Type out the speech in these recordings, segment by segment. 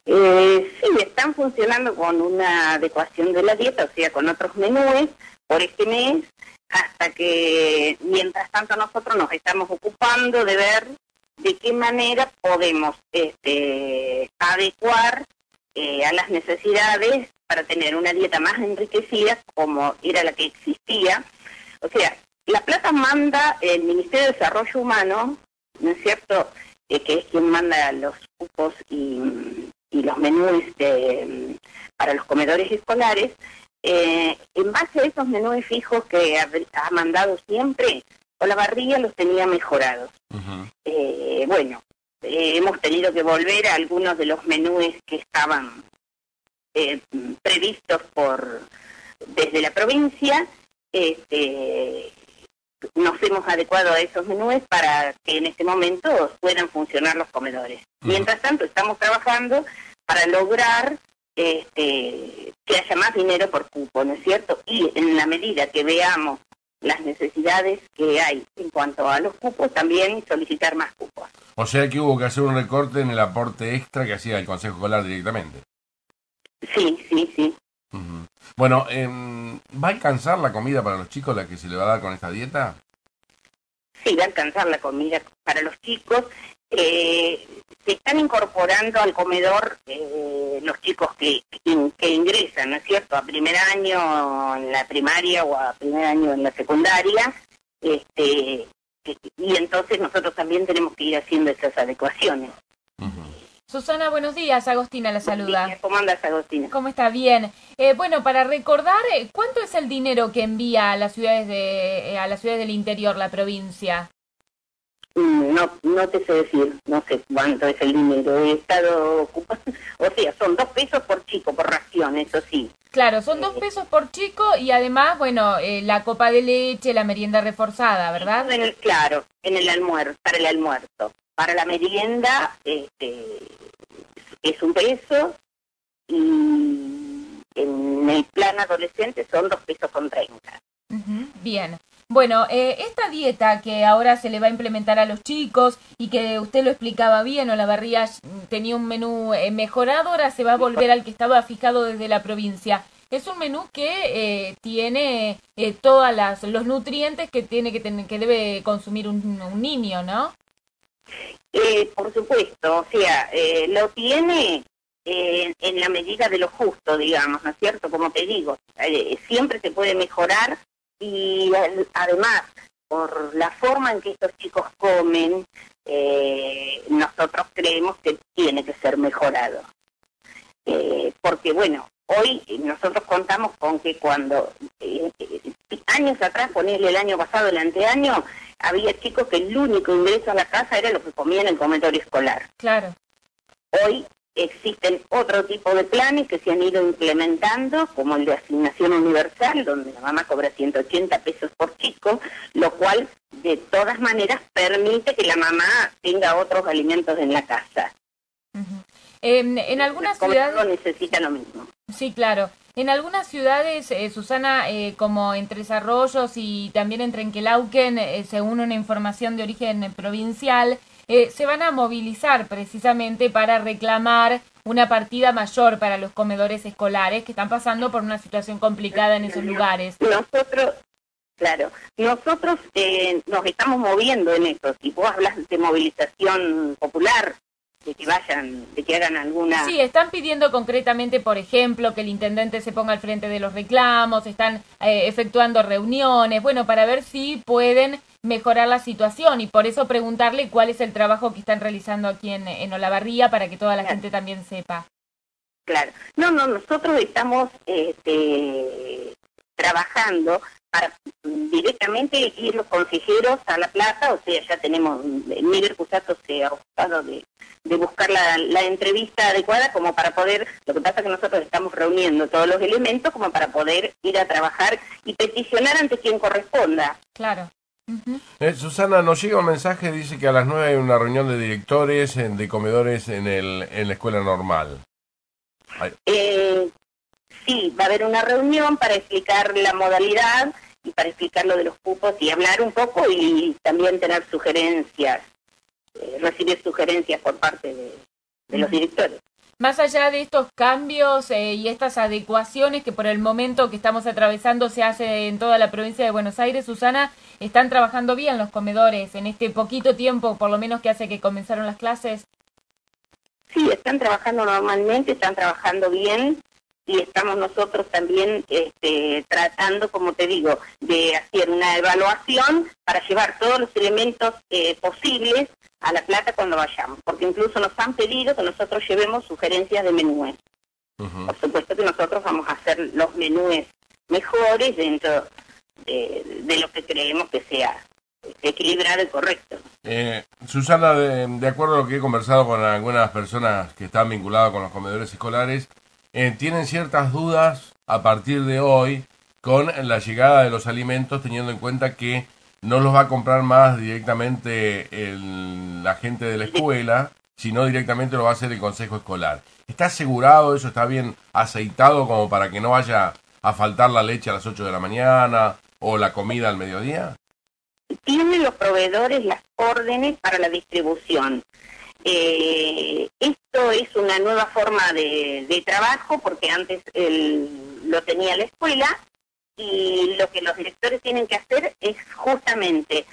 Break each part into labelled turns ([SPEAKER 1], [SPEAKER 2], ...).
[SPEAKER 1] Sí, están funcionando con una adecuación de la dieta, o sea, con otros menús por este mes, hasta que mientras tanto nosotros nos estamos ocupando de ver de qué manera podemos adecuar a las necesidades para tener una dieta más enriquecida como era la que existía. O sea, la plata manda el Ministerio de Desarrollo Humano, ¿no es cierto?, que es quien manda los cupos y los menús para los comedores escolares. En base a esos menús fijos que ha mandado siempre, Olavarría los tenía mejorados. Bueno, hemos tenido que volver a algunos de los menús que estaban previstos desde la provincia. Nos hemos adecuado a esos menús para que en este momento puedan funcionar los comedores. Mientras tanto, estamos trabajando para lograr que haya más dinero por cupo, ¿no es cierto? Y en la medida que veamos las necesidades que hay en cuanto a los cupos, también solicitar más cupos.
[SPEAKER 2] O sea que hubo que hacer un recorte en el aporte extra que hacía el Consejo Escolar directamente.
[SPEAKER 1] Sí.
[SPEAKER 2] Bueno, ¿va a alcanzar la comida para los chicos, la que se le va a dar con esta dieta?
[SPEAKER 1] Sí, va a alcanzar la comida para los chicos. Se están incorporando al comedor los chicos que ingresan, ¿no es cierto?, a primer año en la primaria o a primer año en la secundaria, y entonces nosotros también tenemos que ir haciendo esas adecuaciones.
[SPEAKER 3] Susana, buenos días. Agostina la saluda.
[SPEAKER 1] Buenos días. ¿Cómo andas, Agostina?
[SPEAKER 3] ¿Cómo está? Bien. Bueno, para recordar, ¿cuánto es el dinero que envía a las ciudades del interior, la provincia?
[SPEAKER 1] No te sé decir, no sé cuánto es el dinero. He estado ocupado, o sea, son 2 pesos por chico, por ración, eso sí.
[SPEAKER 3] Claro, son 2 pesos por chico y además, bueno, la copa de leche, la merienda reforzada, ¿verdad?
[SPEAKER 1] Claro, en el almuerzo, para el almuerzo. Para la merienda es 1 peso y en el plan adolescente son 2 pesos con 30.
[SPEAKER 3] Bien. Bueno, esta dieta que ahora se le va a implementar a los chicos y que usted lo explicaba bien, Olavarría tenía un menú mejorado, ahora se va a volver al que estaba fijado desde la provincia. Es un menú que tiene todos los nutrientes que que debe consumir un niño, ¿no?
[SPEAKER 1] Por supuesto, o sea, lo tiene en la medida de lo justo, digamos, ¿no es cierto? Como te digo, siempre se puede mejorar y además, por la forma en que estos chicos comen, nosotros creemos que tiene que ser mejorado. Porque, bueno, hoy nosotros contamos con que cuando años atrás, ponerle el año pasado, el anteaño, había chicos que el único ingreso a la casa era lo que comían en el comedor escolar.
[SPEAKER 3] Claro.
[SPEAKER 1] Hoy existen otro tipo de planes que se han ido implementando, como el de asignación universal, donde la mamá cobra 180 pesos por chico, lo cual de todas maneras permite que la mamá tenga otros alimentos en la casa.
[SPEAKER 3] En algunas ciudades
[SPEAKER 1] necesita lo mismo.
[SPEAKER 3] Sí, claro. En algunas ciudades, Susana, como en Tres Arroyos y también en Trenquelauquen, según una información de origen provincial, se van a movilizar precisamente para reclamar una partida mayor para los comedores escolares que están pasando por una situación complicada en esos lugares.
[SPEAKER 1] Nosotros nos estamos moviendo en eso. Si vos hablas de movilización popular, de que vayan, de que hagan alguna...
[SPEAKER 3] Sí, están pidiendo concretamente, por ejemplo, que el intendente se ponga al frente de los reclamos, están efectuando reuniones, bueno, para ver si pueden mejorar la situación y por eso preguntarle cuál es el trabajo que están realizando aquí en Olavarría para que toda la gente también sepa.
[SPEAKER 1] Claro. No, nosotros estamos trabajando para directamente ir los consejeros a La Plata, o sea, ya tenemos, Miguel Cusato se ha ocupado de buscar la entrevista adecuada como para poder, lo que pasa es que nosotros estamos reuniendo todos los elementos como para poder ir a trabajar y peticionar ante quien corresponda.
[SPEAKER 3] Claro.
[SPEAKER 2] Susana, nos llega un mensaje, dice que a las 9 hay una reunión de directores de comedores en la escuela normal.
[SPEAKER 1] Sí, va a haber una reunión para explicar la modalidad y para explicar lo de los cupos y hablar un poco y también tener sugerencias, recibir sugerencias por parte de los directores.
[SPEAKER 3] Más allá de estos cambios y estas adecuaciones que por el momento que estamos atravesando se hace en toda la provincia de Buenos Aires, Susana, ¿están trabajando bien los comedores en este poquito tiempo, por lo menos que hace que comenzaron las clases?
[SPEAKER 1] Sí, están trabajando normalmente, están trabajando bien y estamos nosotros también tratando, como te digo, de hacer una evaluación para llevar todos los elementos posibles a La Plata cuando vayamos, porque incluso nos han pedido que nosotros llevemos sugerencias de menúes. Por supuesto que nosotros vamos a hacer los menúes mejores dentro de lo que creemos que sea equilibrado y correcto.
[SPEAKER 2] Susana, de acuerdo a lo que he conversado con algunas personas que están vinculadas con los comedores escolares, tienen ciertas dudas a partir de hoy con la llegada de los alimentos, teniendo en cuenta que no los va a comprar más directamente la gente de la escuela, sino directamente lo va a hacer el consejo escolar. ¿Está asegurado eso? ¿Está bien aceitado como para que no vaya a faltar la leche a las 8 de la mañana o la comida al mediodía?
[SPEAKER 1] Tienen los proveedores las órdenes para la distribución. Esto es una nueva forma de trabajo porque antes lo tenía la escuela y lo que los directores tienen que hacer es justamente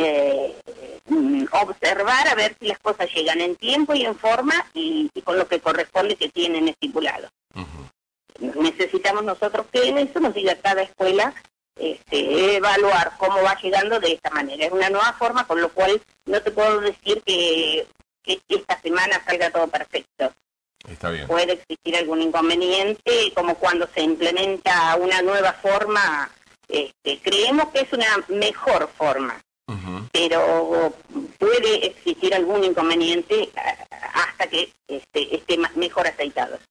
[SPEAKER 1] observar a ver si las cosas llegan en tiempo y en forma y con lo que corresponde que tienen estipulado. Necesitamos nosotros que en eso nos diga cada escuela evaluar cómo va llegando de esta manera. Es una nueva forma, con lo cual no te puedo decir que esta semana salga todo perfecto.
[SPEAKER 2] Está bien.
[SPEAKER 1] Puede existir algún inconveniente, como cuando se implementa una nueva forma. Creemos que es una mejor forma, pero puede existir algún inconveniente hasta que esté mejor aceitado.